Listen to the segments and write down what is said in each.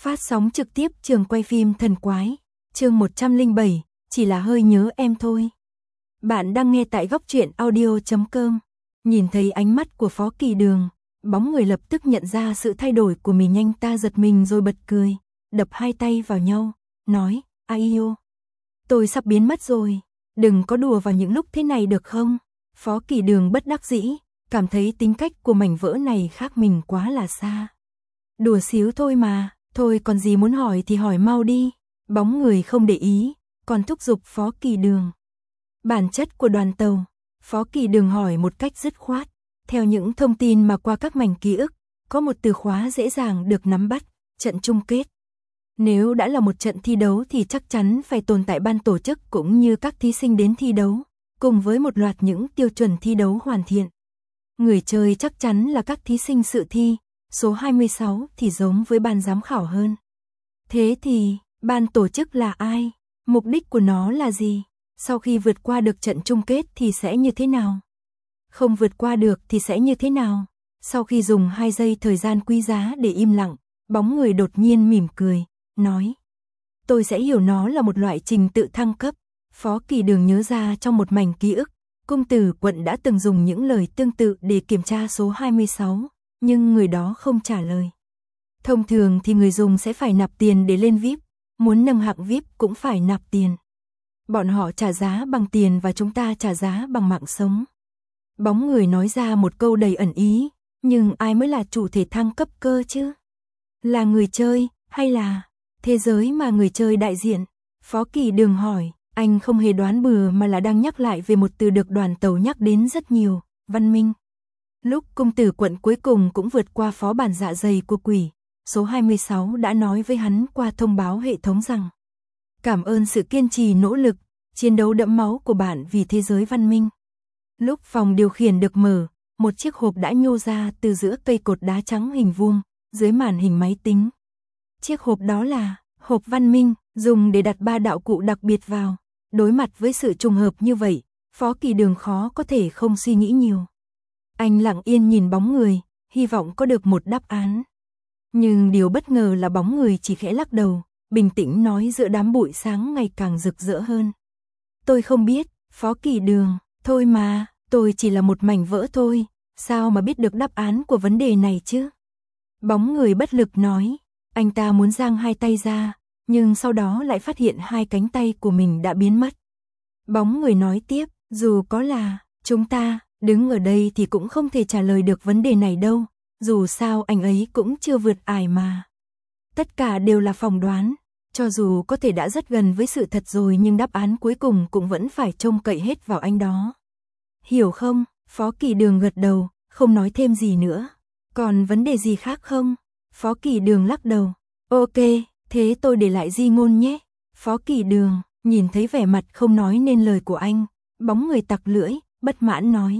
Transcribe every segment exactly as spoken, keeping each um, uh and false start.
Phát sóng trực tiếp trường quay phim Thần Quái, chương một trăm lẻ bảy, chỉ là hơi nhớ em thôi. Bạn đang nghe tại góc truyện audio chấm com. Nhìn thấy ánh mắt của Phó Kỳ Đường, bóng người lập tức nhận ra sự thay đổi của mình, nhanh ta giật mình rồi bật cười, đập hai tay vào nhau, nói, ai yêu, tôi sắp biến mất rồi, đừng có đùa vào những lúc thế này được không? Phó Kỳ Đường bất đắc dĩ, cảm thấy tính cách của mảnh vỡ này khác mình quá là xa. Đùa xíu thôi mà, thôi còn gì muốn hỏi thì hỏi mau đi. Bóng người không để ý, còn thúc giục Phó Kỳ Đường. Bản chất của đoàn tàu, Phó Kỳ Đường hỏi một cách dứt khoát. Theo những thông tin mà qua các mảnh ký ức, có một từ khóa dễ dàng được nắm bắt, trận chung kết. Nếu đã là một trận thi đấu thì chắc chắn phải tồn tại ban tổ chức cũng như các thí sinh đến thi đấu, cùng với một loạt những tiêu chuẩn thi đấu hoàn thiện. Người chơi chắc chắn là các thí sinh dự thi, số hai mươi sáu thì giống với ban giám khảo hơn. Thế thì, ban tổ chức là ai? Mục đích của nó là gì? Sau khi vượt qua được trận chung kết thì sẽ như thế nào? Không vượt qua được thì sẽ như thế nào? Sau khi dùng hai giây thời gian quý giá để im lặng, bóng người đột nhiên mỉm cười, nói. Tôi sẽ hiểu nó là một loại trình tự thăng cấp. Phó Kỳ Đường nhớ ra trong một mảnh ký ức, cung tử quận đã từng dùng những lời tương tự để kiểm tra số hai mươi sáu, nhưng người đó không trả lời. Thông thường thì người dùng sẽ phải nạp tiền để lên vi ai pi, muốn nâng hạng vi ai pi cũng phải nạp tiền. Bọn họ trả giá bằng tiền và chúng ta trả giá bằng mạng sống. Bóng người nói ra một câu đầy ẩn ý, nhưng ai mới là chủ thể thăng cấp cơ chứ? Là người chơi, hay là thế giới mà người chơi đại diện? Phó Kỳ Đường hỏi, anh không hề đoán bừa mà là đang nhắc lại về một từ được đoàn tàu nhắc đến rất nhiều, văn minh. Lúc cung tử quận cuối cùng cũng vượt qua phó bản dạ dày của quỷ, số hai mươi sáu đã nói với hắn qua thông báo hệ thống rằng cảm ơn sự kiên trì nỗ lực, chiến đấu đẫm máu của bạn vì thế giới văn minh. Lúc phòng điều khiển được mở, một chiếc hộp đã nhô ra từ giữa cây cột đá trắng hình vuông, dưới màn hình máy tính. Chiếc hộp đó là hộp văn minh, dùng để đặt ba đạo cụ đặc biệt vào. Đối mặt với sự trùng hợp như vậy, Phó Kỳ Đường khó có thể không suy nghĩ nhiều. Anh lặng yên nhìn bóng người, hy vọng có được một đáp án. Nhưng điều bất ngờ là bóng người chỉ khẽ lắc đầu, bình tĩnh nói giữa đám bụi sáng ngày càng rực rỡ hơn. Tôi không biết, Phó Kỳ Đường, thôi mà, tôi chỉ là một mảnh vỡ thôi, sao mà biết được đáp án của vấn đề này chứ? Bóng người bất lực nói, anh ta muốn giang hai tay ra, nhưng sau đó lại phát hiện hai cánh tay của mình đã biến mất. Bóng người nói tiếp, dù có là chúng ta đứng ở đây thì cũng không thể trả lời được vấn đề này đâu, dù sao anh ấy cũng chưa vượt ải mà. Tất cả đều là phỏng đoán, cho dù có thể đã rất gần với sự thật rồi nhưng đáp án cuối cùng cũng vẫn phải trông cậy hết vào anh đó. Hiểu không? Phó Kỳ Đường gật đầu, không nói thêm gì nữa. Còn vấn đề gì khác không? Phó Kỳ Đường lắc đầu. Ok, thế tôi để lại di ngôn nhé. Phó Kỳ Đường, nhìn thấy vẻ mặt không nói nên lời của anh, bóng người tặc lưỡi, bất mãn nói.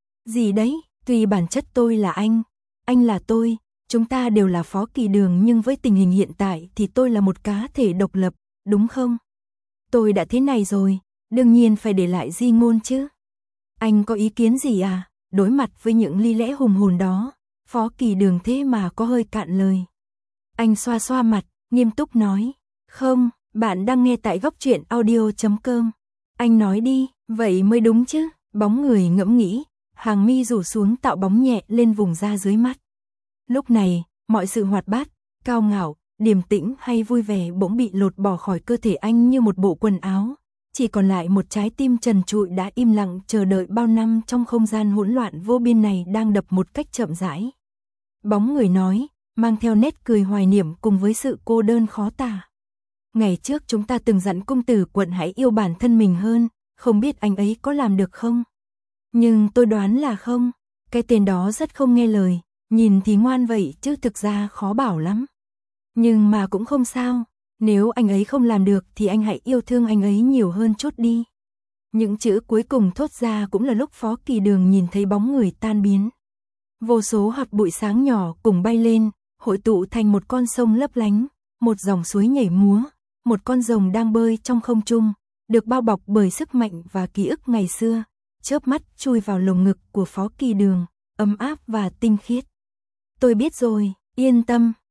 Gì đấy, tuy bản chất tôi là anh, anh là tôi, chúng ta đều là Phó Kỳ Đường nhưng với tình hình hiện tại thì tôi là một cá thể độc lập, đúng không? Tôi đã thế này rồi, đương nhiên phải để lại di ngôn chứ. Anh có ý kiến gì à? Đối mặt với những lý lẽ hùng hồn đó, Phó Kỳ Đường thế mà có hơi cạn lời. Anh xoa xoa mặt, nghiêm túc nói. Không, bạn đang nghe tại góc truyện audio chấm com. Anh nói đi, vậy mới đúng chứ. Bóng người ngẫm nghĩ, hàng mi rủ xuống tạo bóng nhẹ lên vùng da dưới mắt. Lúc này, mọi sự hoạt bát, cao ngạo, điềm tĩnh hay vui vẻ bỗng bị lột bỏ khỏi cơ thể anh như một bộ quần áo. Chỉ còn lại một trái tim trần trụi đã im lặng chờ đợi bao năm trong không gian hỗn loạn vô biên này đang đập một cách chậm rãi. Bóng người nói, mang theo nét cười hoài niệm cùng với sự cô đơn khó tả. Ngày trước chúng ta từng dặn cung tử quận hãy yêu bản thân mình hơn, không biết anh ấy có làm được không? Nhưng tôi đoán là không, cái tên đó rất không nghe lời, nhìn thì ngoan vậy chứ thực ra khó bảo lắm. Nhưng mà cũng không sao, nếu anh ấy không làm được thì anh hãy yêu thương anh ấy nhiều hơn chút đi. Những chữ cuối cùng thốt ra cũng là lúc Phó Kỳ Đường nhìn thấy bóng người tan biến. Vô số hạt bụi sáng nhỏ cùng bay lên, hội tụ thành một con sông lấp lánh, một dòng suối nhảy múa, một con rồng đang bơi trong không trung, được bao bọc bởi sức mạnh và ký ức ngày xưa, chớp mắt chui vào lồng ngực của Phó Kỳ Đường, ấm áp và tinh khiết. Tôi biết rồi, yên tâm,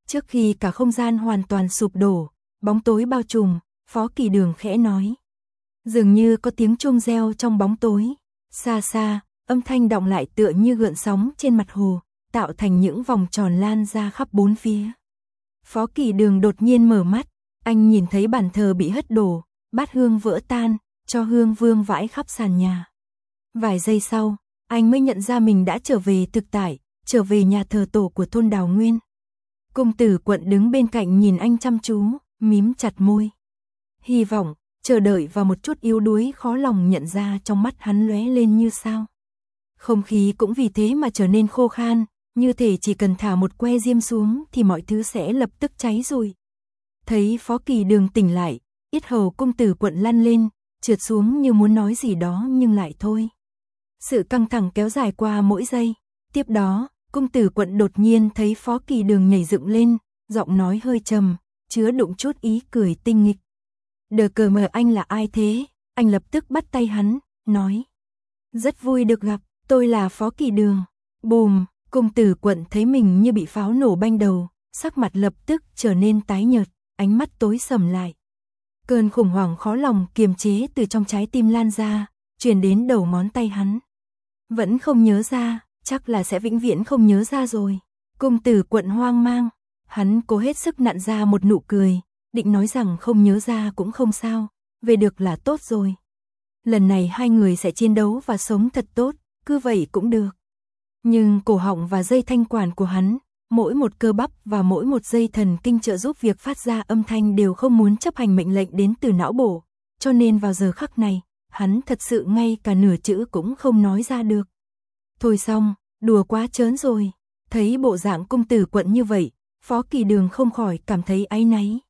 Trước khi cả không gian hoàn toàn sụp đổ, bóng tối bao trùm, Phó Kỳ Đường khẽ nói. Dường như có tiếng chuông reo trong bóng tối. Xa xa, âm thanh đọng lại tựa như gợn sóng trên mặt hồ, tạo thành những vòng tròn lan ra khắp bốn phía. Phó Kỳ Đường đột nhiên mở mắt, anh nhìn thấy bàn thờ bị hất đổ, bát hương vỡ tan, cho hương vương vãi khắp sàn nhà. Vài giây sau, anh mới nhận ra mình đã trở về thực tại, trở về nhà thờ tổ của thôn Đào Nguyên. Công tử Quận đứng bên cạnh nhìn anh chăm chú, mím chặt môi. Hy vọng, chờ đợi và một chút yếu đuối khó lòng nhận ra trong mắt hắn lóe lên như sao. Không khí cũng vì thế mà trở nên khô khan, như thể chỉ cần thả một que diêm xuống thì mọi thứ sẽ lập tức cháy rụi. Thấy Phó Kỳ Đường tỉnh lại, yết hầu công tử Quận lăn lên, trượt xuống như muốn nói gì đó nhưng lại thôi. Sự căng thẳng kéo dài qua mỗi giây. Tiếp đó, công tử Quận đột nhiên thấy Phó Kỳ Đường nhảy dựng lên, giọng nói hơi trầm, chứa đụng chút ý cười tinh nghịch. Đờ cờ mờ anh là ai thế? Anh lập tức bắt tay hắn, nói. Rất vui được gặp, tôi là Phó Kỳ Đường. Bùm, công tử Quận thấy mình như bị pháo nổ banh đầu, sắc mặt lập tức trở nên tái nhợt, ánh mắt tối sầm lại. Cơn khủng hoảng khó lòng kiềm chế từ trong trái tim lan ra, truyền đến đầu ngón tay hắn. Vẫn không nhớ ra, chắc là sẽ vĩnh viễn không nhớ ra rồi. Công tử Quận hoang mang, hắn cố hết sức nặn ra một nụ cười, định nói rằng không nhớ ra cũng không sao, về được là tốt rồi. Lần này hai người sẽ chiến đấu và sống thật tốt, cứ vậy cũng được. Nhưng cổ họng và dây thanh quản của hắn, mỗi một cơ bắp và mỗi một dây thần kinh trợ giúp việc phát ra âm thanh đều không muốn chấp hành mệnh lệnh đến từ não bộ, cho nên vào giờ khắc này, hắn thật sự ngay cả nửa chữ cũng không nói ra được. Thôi xong, đùa quá trớn rồi. Thấy bộ dạng công tử Quận như vậy, Phó Kỳ Đường không khỏi cảm thấy áy náy.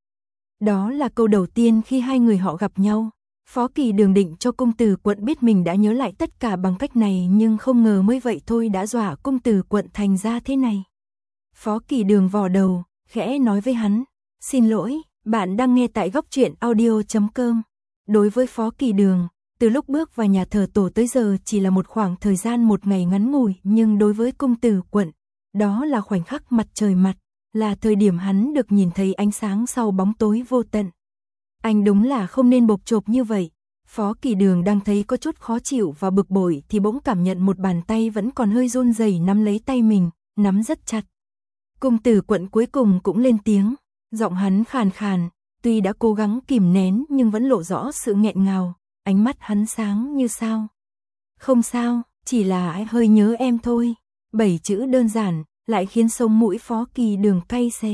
Đó là câu đầu tiên khi hai người họ gặp nhau. Phó Kỳ Đường định cho công tử Quận biết mình đã nhớ lại tất cả bằng cách này, nhưng không ngờ mới vậy thôi đã dọa công tử Quận thành ra thế này. Phó Kỳ Đường vò đầu, khẽ nói với hắn, xin lỗi, bạn đang nghe tại góc truyện audio chấm com. Đối với Phó Kỳ Đường, từ lúc bước vào nhà thờ tổ tới giờ chỉ là một khoảng thời gian một ngày ngắn ngủi, nhưng đối với công tử Quận, đó là khoảnh khắc mặt trời mặt, là thời điểm hắn được nhìn thấy ánh sáng sau bóng tối vô tận. Anh đúng là không nên bộc chộp như vậy. Phó Kỳ Đường đang thấy có chút khó chịu và bực bội thì bỗng cảm nhận một bàn tay vẫn còn hơi run rẩy nắm lấy tay mình, nắm rất chặt. Công tử Quận cuối cùng cũng lên tiếng, giọng hắn khàn khàn, tuy đã cố gắng kìm nén nhưng vẫn lộ rõ sự nghẹn ngào, ánh mắt hắn sáng như sao. Không sao, chỉ là hơi nhớ em thôi. Bảy chữ đơn giản, lại khiến sống mũi Phó Kỳ Đường cay xè.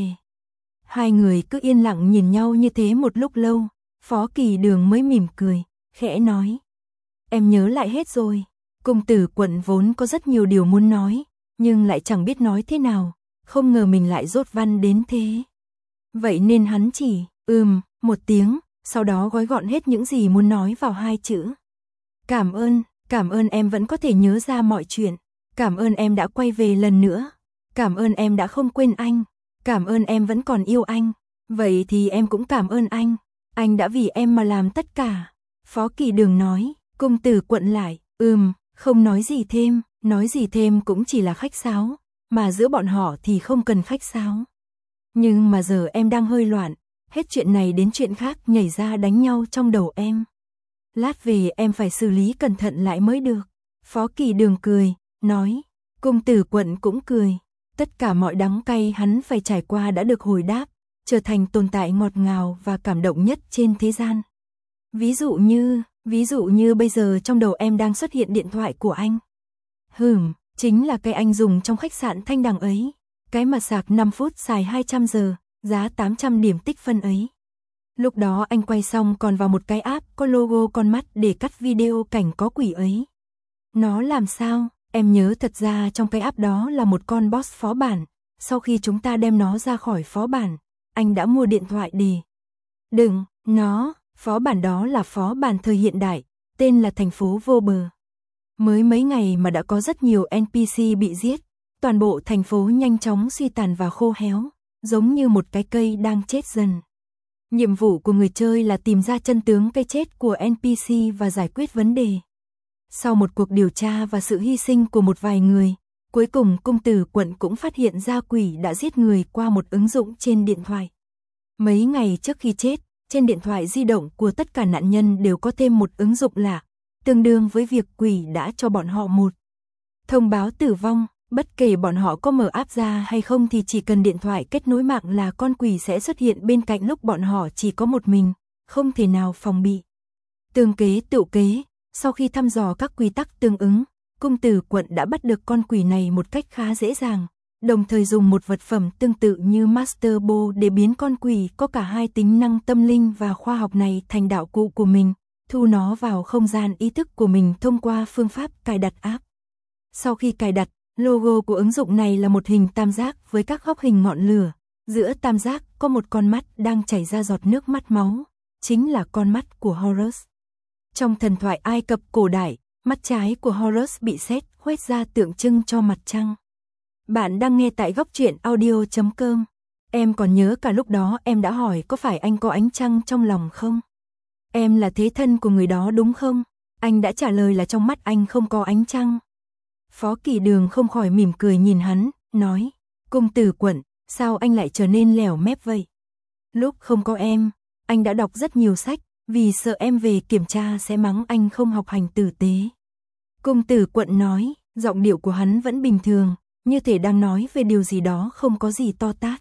Hai người cứ yên lặng nhìn nhau như thế một lúc lâu, Phó Kỳ Đường mới mỉm cười, khẽ nói. Em nhớ lại hết rồi. Công tử Quận vốn có rất nhiều điều muốn nói, nhưng lại chẳng biết nói thế nào, không ngờ mình lại dốt văn đến thế. Vậy nên hắn chỉ, ừm, một tiếng, sau đó gói gọn hết những gì muốn nói vào hai chữ. Cảm ơn, cảm ơn em vẫn có thể nhớ ra mọi chuyện. Cảm ơn em đã quay về lần nữa. Cảm ơn em đã không quên anh. Cảm ơn em vẫn còn yêu anh. Vậy thì em cũng cảm ơn anh. Anh đã vì em mà làm tất cả. Phó Kỳ Đường nói, công tử Quận lại, ừm, không nói gì thêm, nói gì thêm cũng chỉ là khách sáo, mà giữa bọn họ thì không cần khách sáo. Nhưng mà giờ em đang hơi loạn, hết chuyện này đến chuyện khác nhảy ra đánh nhau trong đầu em. Lát về em phải xử lý cẩn thận lại mới được. Phó Kỳ Đường cười, nói, công tử Quận cũng cười. Tất cả mọi đắng cay hắn phải trải qua đã được hồi đáp, trở thành tồn tại ngọt ngào và cảm động nhất trên thế gian. Ví dụ như, ví dụ như bây giờ trong đầu em đang xuất hiện điện thoại của anh. Hừm, chính là cái anh dùng trong khách sạn Thanh Đằng ấy. Cái mà sạc năm phút xài hai trăm giờ, giá tám trăm điểm tích phân ấy. Lúc đó anh quay xong còn vào một cái app có logo con mắt để cắt video cảnh có quỷ ấy. Nó làm sao? Em nhớ thật ra trong cái app đó là một con boss phó bản. Sau khi chúng ta đem nó ra khỏi phó bản, anh đã mua điện thoại để. Đừng, nó, phó bản đó là phó bản thời hiện đại, tên là thành phố vô bờ. Mới mấy ngày mà đã có rất nhiều en pê xê bị giết, toàn bộ thành phố nhanh chóng suy tàn và khô héo, giống như một cái cây đang chết dần. Nhiệm vụ của người chơi là tìm ra chân tướng cái chết của en pê xê và giải quyết vấn đề. Sau một cuộc điều tra và sự hy sinh của một vài người, Cuối cùng cung tử quận cũng phát hiện ra quỷ đã giết người qua một ứng dụng trên điện thoại. Mấy ngày trước khi chết, trên điện thoại di động của tất cả nạn nhân đều có thêm một ứng dụng lạ, tương đương với việc quỷ đã cho bọn họ một thông báo tử vong. Bất kể bọn họ có mở app ra hay không thì chỉ cần điện thoại kết nối mạng là con quỷ sẽ xuất hiện bên cạnh lúc bọn họ chỉ có một mình, không thể nào phòng bị. Tương kế tựu kế, sau khi thăm dò các quy tắc tương ứng, cung tử quận đã bắt được con quỷ này một cách khá dễ dàng, đồng thời dùng một vật phẩm tương tự như Master Ball để biến con quỷ có cả hai tính năng tâm linh và khoa học này thành đạo cụ của mình, thu nó vào không gian ý thức của mình thông qua phương pháp cài đặt app. Sau khi cài đặt, logo của ứng dụng này là một hình tam giác với các góc hình ngọn lửa, giữa tam giác có một con mắt đang chảy ra giọt nước mắt máu, chính là con mắt của Horus. Trong thần thoại Ai Cập cổ đại, mắt trái của Horus bị sét khoét ra tượng trưng cho mặt trăng. Bạn đang nghe tại góc truyện audio chấm com. Em còn nhớ cả lúc đó em đã hỏi có phải anh có ánh trăng trong lòng không? Em là thế thân của người đó đúng không? Anh đã trả lời là trong mắt anh không có ánh trăng. Phó Kỳ Đường không khỏi mỉm cười nhìn hắn, nói, cung tử quận, sao anh lại trở nên lẻo mép vậy? Lúc không có em, anh đã đọc rất nhiều sách, vì sợ em về kiểm tra sẽ mắng anh không học hành tử tế. Cung tử quận nói, giọng điệu của hắn vẫn bình thường, như thể đang nói về điều gì đó không có gì to tát.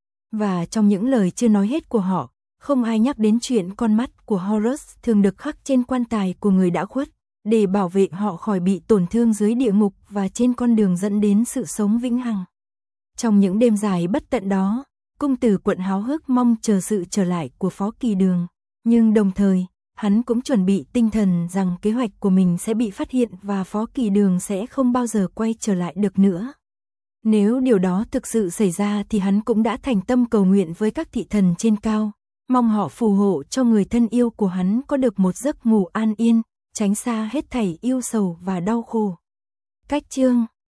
Và trong những lời chưa nói hết của họ, không ai nhắc đến chuyện con mắt của Horus thường được khắc trên quan tài của người đã khuất, để bảo vệ họ khỏi bị tổn thương dưới địa ngục và trên con đường dẫn đến sự sống vĩnh hằng. Trong những đêm dài bất tận đó, cung tử quận háo hức mong chờ sự trở lại của Phó Kỳ Đường, nhưng đồng thời, hắn cũng chuẩn bị tinh thần rằng kế hoạch của mình sẽ bị phát hiện và Phó Kỳ Đường sẽ không bao giờ quay trở lại được nữa. Nếu điều đó thực sự xảy ra thì hắn cũng đã thành tâm cầu nguyện với các thị thần trên cao, mong họ phù hộ cho người thân yêu của hắn có được một giấc ngủ an yên, tránh xa hết thảy yêu sầu và đau khổ. Cách chương